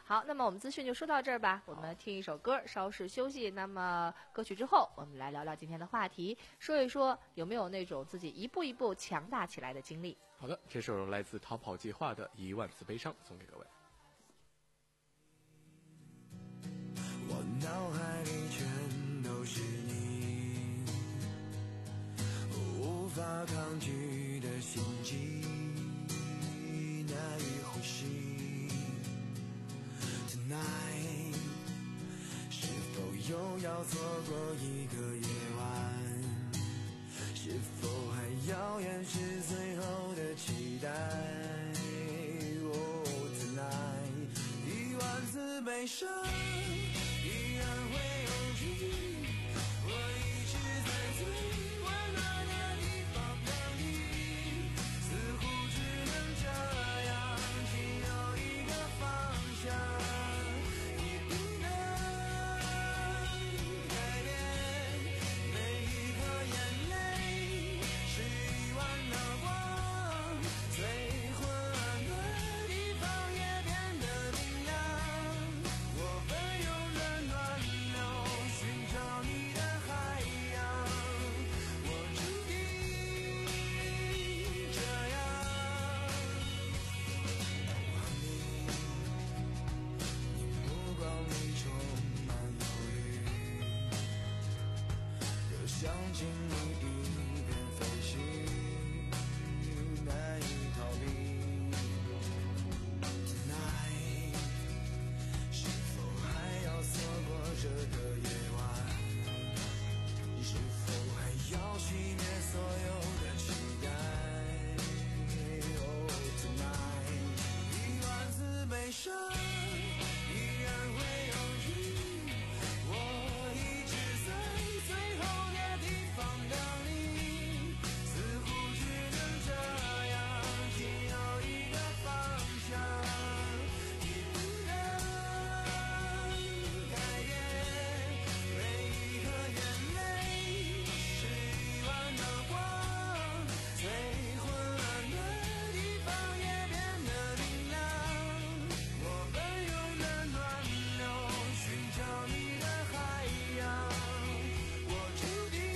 好，那么我们资讯就说到这儿吧，我们听一首歌，稍事休息。那么歌曲之后，我们来聊聊今天的话题，说一说有没有那种自己一步一步强大起来的经历。 好的，这首来自逃跑计划的《一万次悲伤》送给各位。 我脑海里全都是你，无法抗拒的心悸，难以呼吸。Tonight， 是否又要错过一个夜晚？是否还遥远是最后的期待？哦 Tonight， 一万次悲伤。依然会有你，我一直在最温暖的地方等你，似乎只能这样，仅有一个方向，你不能改变，每一颗眼泪是一万道光，最昏暗的地方也变得明亮，我奔涌想尽你一边飞行，难以逃避。Tonight， 是否还要错过这个夜晚？是否还要熄灭所有的期待？ Oh tonight， 一万次悲伤，依然会有你，我一直在最后等你，似乎只能这样，仅有一个方向，你不能改变，每一颗眼泪是一万道光，最昏暗的地方也变得明亮，我奔涌的暖流，寻找你的海洋，我注定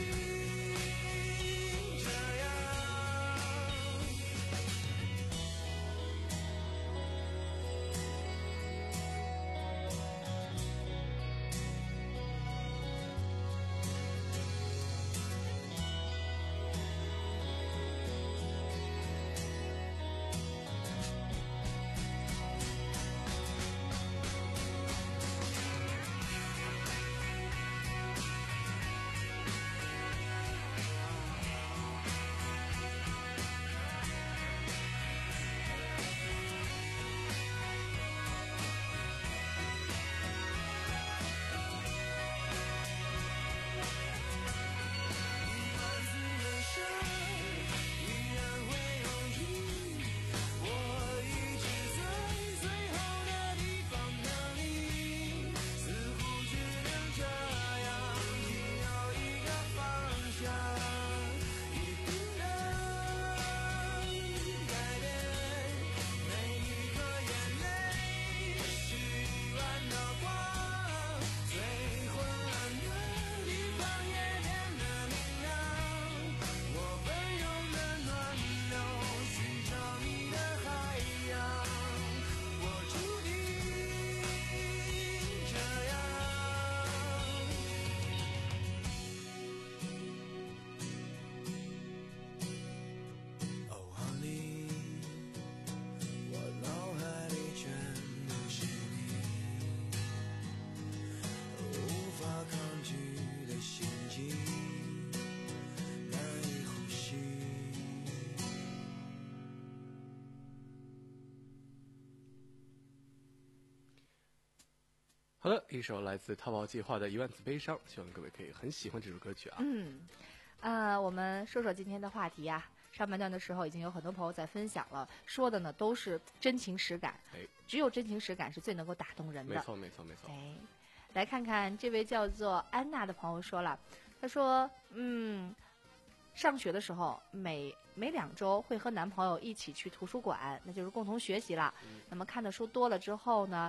好的，一首来自逃跑计划的《一万次悲伤》，希望各位可以很喜欢这首歌曲啊。 嗯，呃，我们说说今天的话题啊。上半段的时候已经有很多朋友在分享了，说的呢都是真情实感。 哎， 只有真情实感是最能够打动人的。 没错，没错，没错。 哎，来看看这位叫做安娜的朋友说了，他说，嗯，上学的时候每每两周会和男朋友一起去图书馆，那就是共同学习了。嗯、那么看的书多了之后呢？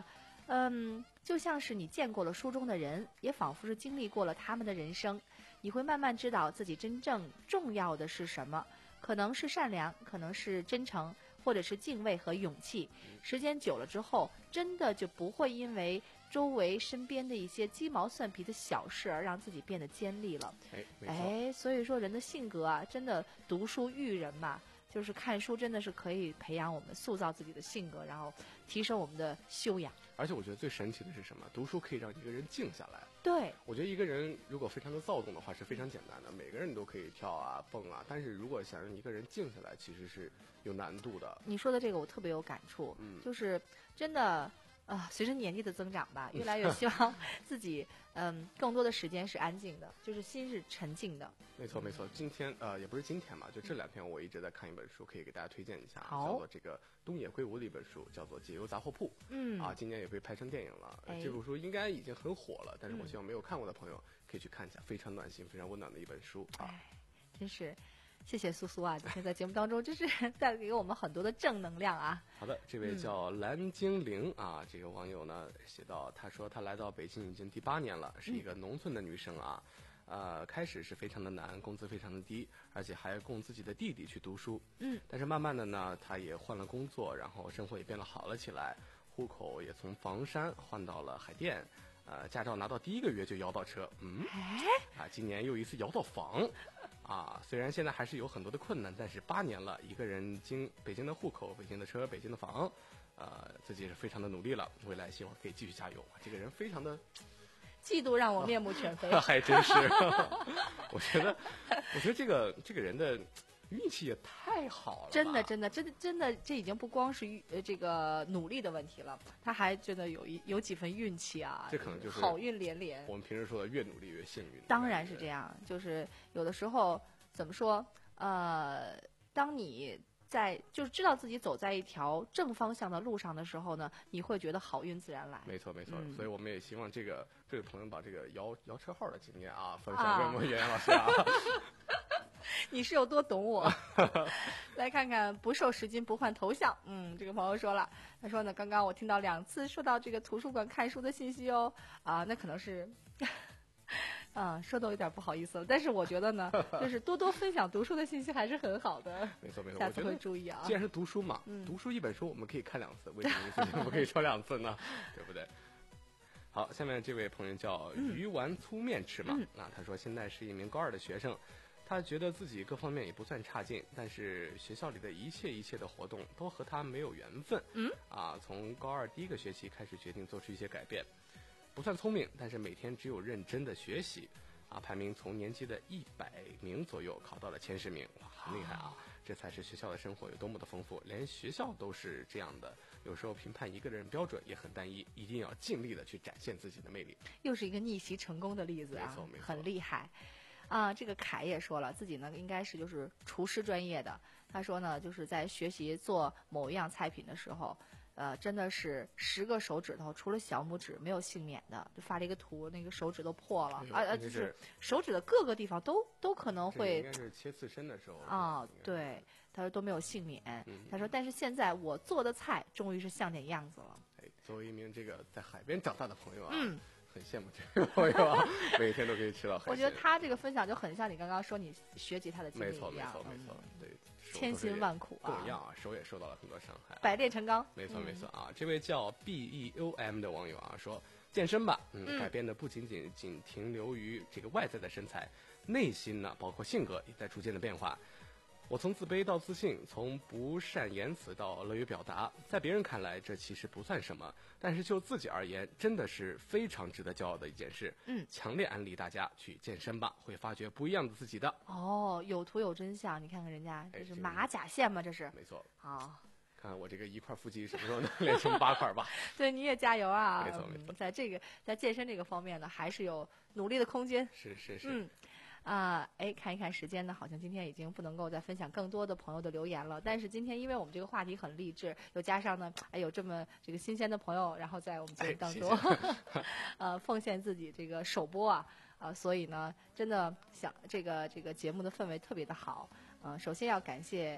嗯，就像是你见过了书中的人，也仿佛是经历过了他们的人生，你会慢慢知道自己真正重要的是什么，可能是善良，可能是真诚，或者是敬畏和勇气。时间久了之后，真的就不会因为周围身边的一些鸡毛蒜皮的小事而让自己变得尖利了。 哎，没错。 哎，所以说人的性格啊，真的读书育人嘛。就是看书真的是可以培养我们塑造自己的性格，然后提升我们的修养。 而且我觉得最神奇的是什么？读书可以让一个人静下来。 对， 我觉得一个人如果非常的躁动的话是非常简单的，每个人都可以跳啊蹦啊，但是如果想让一个人静下来，其实是有难度的。 你说的这个我特别有感触，嗯，就是真的。啊，随着年纪的增长吧，越来越希望自己嗯更多的时间是安静的，就是心是沉静的。 没错没错，今天呃也不是今天嘛，就这两天我一直在看一本书，可以给大家推荐一下，叫做这个东野圭吾的一本书，叫做《解忧杂货铺》。嗯，啊，今年也被拍成电影了。哎、这部书应该已经很火了，但是我希望没有看过的朋友可以去看一下，非常暖心、非常温暖的一本书啊。 哎，真是。谢谢苏苏啊，今天在节目当中真是带给我们很多的正能量啊。 好的，这位叫蓝精灵啊，嗯、这个网友呢写到，他说他来到北京已经第八年了，是一个农村的女生啊。呃，开始是非常的难，工资非常的低，而且还要供自己的弟弟去读书。嗯，但是慢慢的呢，她也换了工作，然后生活也变得好了起来，户口也从房山换到了海淀。呃，驾照拿到第一个月就摇到车，嗯，啊，今年又一次摇到房，啊，虽然现在还是有很多的困难，但是八年了，一个人经北京的户口、北京的车、北京的房，呃，自己是非常的努力了，未来希望可以继续加油。这个人非常的， 嫉妒让我面目全非， 还真是，我觉得，我觉得这个这个人的。运气也太好了， 真的，真的，真的，真的，这已经不光是呃这个努力的问题了，他还真的有一有几分运气啊， 这可能就是好运连连。 我们平时说的越努力越幸运， 当然是这样，就是有的时候怎么说，呃，当你在就是知道自己走在一条正方向的路上的时候呢，你会觉得好运自然来。 没错，没错。嗯、所以我们也希望这个这位朋友把这个摇摇车号的经验啊分享给我们袁袁老师啊。 你是有多懂我？来看看不瘦十斤不换头像。嗯，这个朋友说了，他说呢，刚刚我听到两次说到这个图书馆看书的信息哦，啊，那可能是，啊，说的有点不好意思了。但是我觉得呢，就是多多分享读书的信息还是很好的。 没错没错， 下次会注意啊。 既然是读书嘛，嗯、读书一本书我们可以看两次，为什么一次就不可以说两次呢？对不对？好，下面这位朋友叫鱼丸粗面吃嘛，嗯、啊，他说现在是一名高二的学生。他觉得自己各方面也不算差劲，但是学校里的一切一切的活动都和他没有缘分。嗯，啊，从高二第一个学期开始决定做出一些改变，不算聪明，但是每天只有认真的学习。啊，排名从年级的一百名左右考到了前十名，哇，很厉害啊！这才是学校的生活有多么的丰富，连学校都是这样的。有时候评判一个人标准也很单一，一定要尽力的去展现自己的魅力。 又是一个逆袭成功的例子啊， 没错没错， 很厉害。啊，这个凯也说了，自己呢应该是就是厨师专业的。他说呢，就是在学习做某一样菜品的时候，呃，真的是十个手指头，除了小拇指没有幸免的。就发了一个图，那个手指都破了，啊啊，就是手指的各个地方都都可能会。 应该是切刺身的时候。 啊，对，他说都没有幸免。嗯、他说，但是现在我做的菜终于是像点样子了。 哎，作为一名这个在海边长大的朋友啊。嗯。很羡慕这个朋友啊，每天都可以吃到海鲜。 我觉得他这个分享就很像你刚刚说你学吉他的经历一样， 没错没错没错，对， 千辛万苦啊， 跟我一样啊，手也受到了很多伤害， 百炼成钢。 没错没错啊，这位叫 B E O M 的网友啊说，健身吧，嗯，改变的不仅仅仅停留于这个外在的身材，内心呢，包括性格也在逐渐的变化。我从自卑到自信，从不善言辞到乐于表达，在别人看来这其实不算什么，但是就自己而言，真的是非常值得骄傲的一件事。嗯，强烈安利大家去健身吧，会发掘不一样的自己的。 哦，有图有真相，你看看人家这是马甲线吗？这是没错。 好， 看看我这个一块腹肌什么时候能练成八块吧？ 对，你也加油啊！ 没错没错， 在这个在健身这个方面呢，还是有努力的空间。 是是是。 嗯。啊，哎，看一看时间呢，好像今天已经不能够再分享更多的朋友的留言了。但是今天因为我们这个话题很励志，又加上呢，哎，有这么这个新鲜的朋友，然后在我们节目当中，哎、呃，奉献自己这个首播啊，啊、呃，所以呢，真的想这个这个节目的氛围特别的好。呃，首先要感谢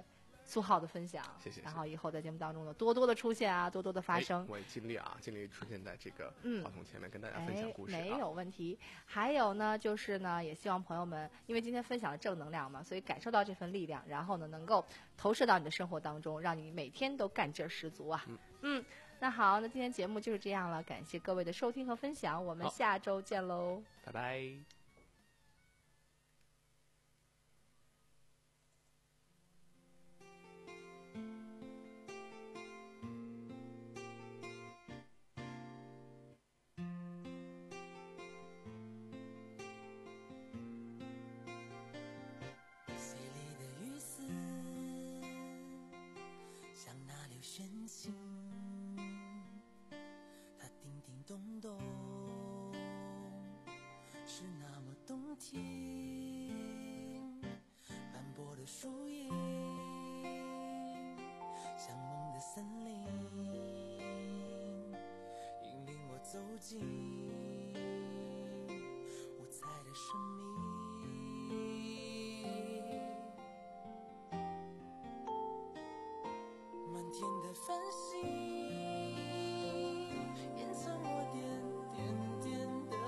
苏浩的分享， 谢谢。 然后以后在节目当中呢，多多的出现啊，多多的发声。 我也尽力啊，尽力出现在这个话筒前面，跟大家分享故事、 啊。没有问题。还有呢，就是呢，也希望朋友们，因为今天分享了正能量嘛，所以感受到这份力量，然后呢，能够投射到你的生活当中，让你每天都干劲儿十足啊。嗯。嗯，那好，那今天节目就是这样了，感谢各位的收听和分享，我们下周见喽， 拜拜。 是那么动听，斑驳的树影像梦的森林，引领我走进五彩的生命。满天的繁星掩藏我点点点的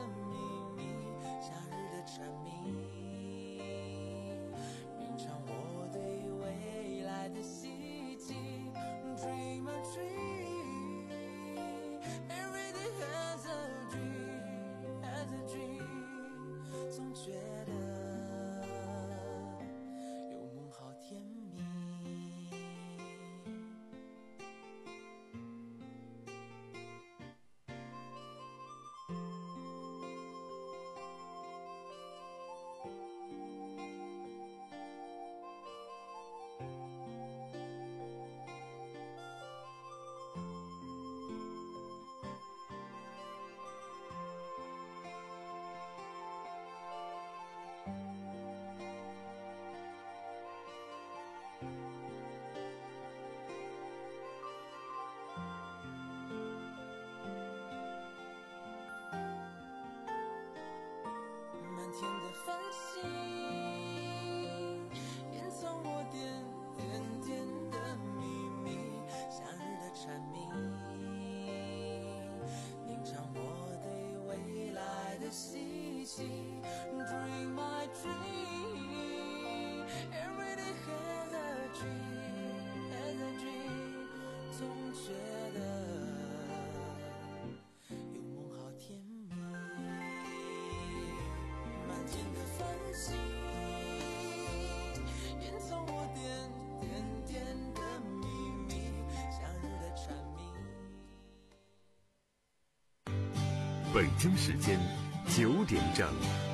蝉鸣，品尝我对未来的希冀。Dream a dream, every day has a dream, has a dream。总觉得有梦好甜蜜。天的繁星掩藏我点点点的秘密，夏日的蝉鸣吟唱我对未来的希冀。Dream my dream, every day has a dream, has a dream。总觉得有梦好甜蜜。满天的繁星掩藏我点点点的秘密，夏日的蝉鸣。 北京时间九点整。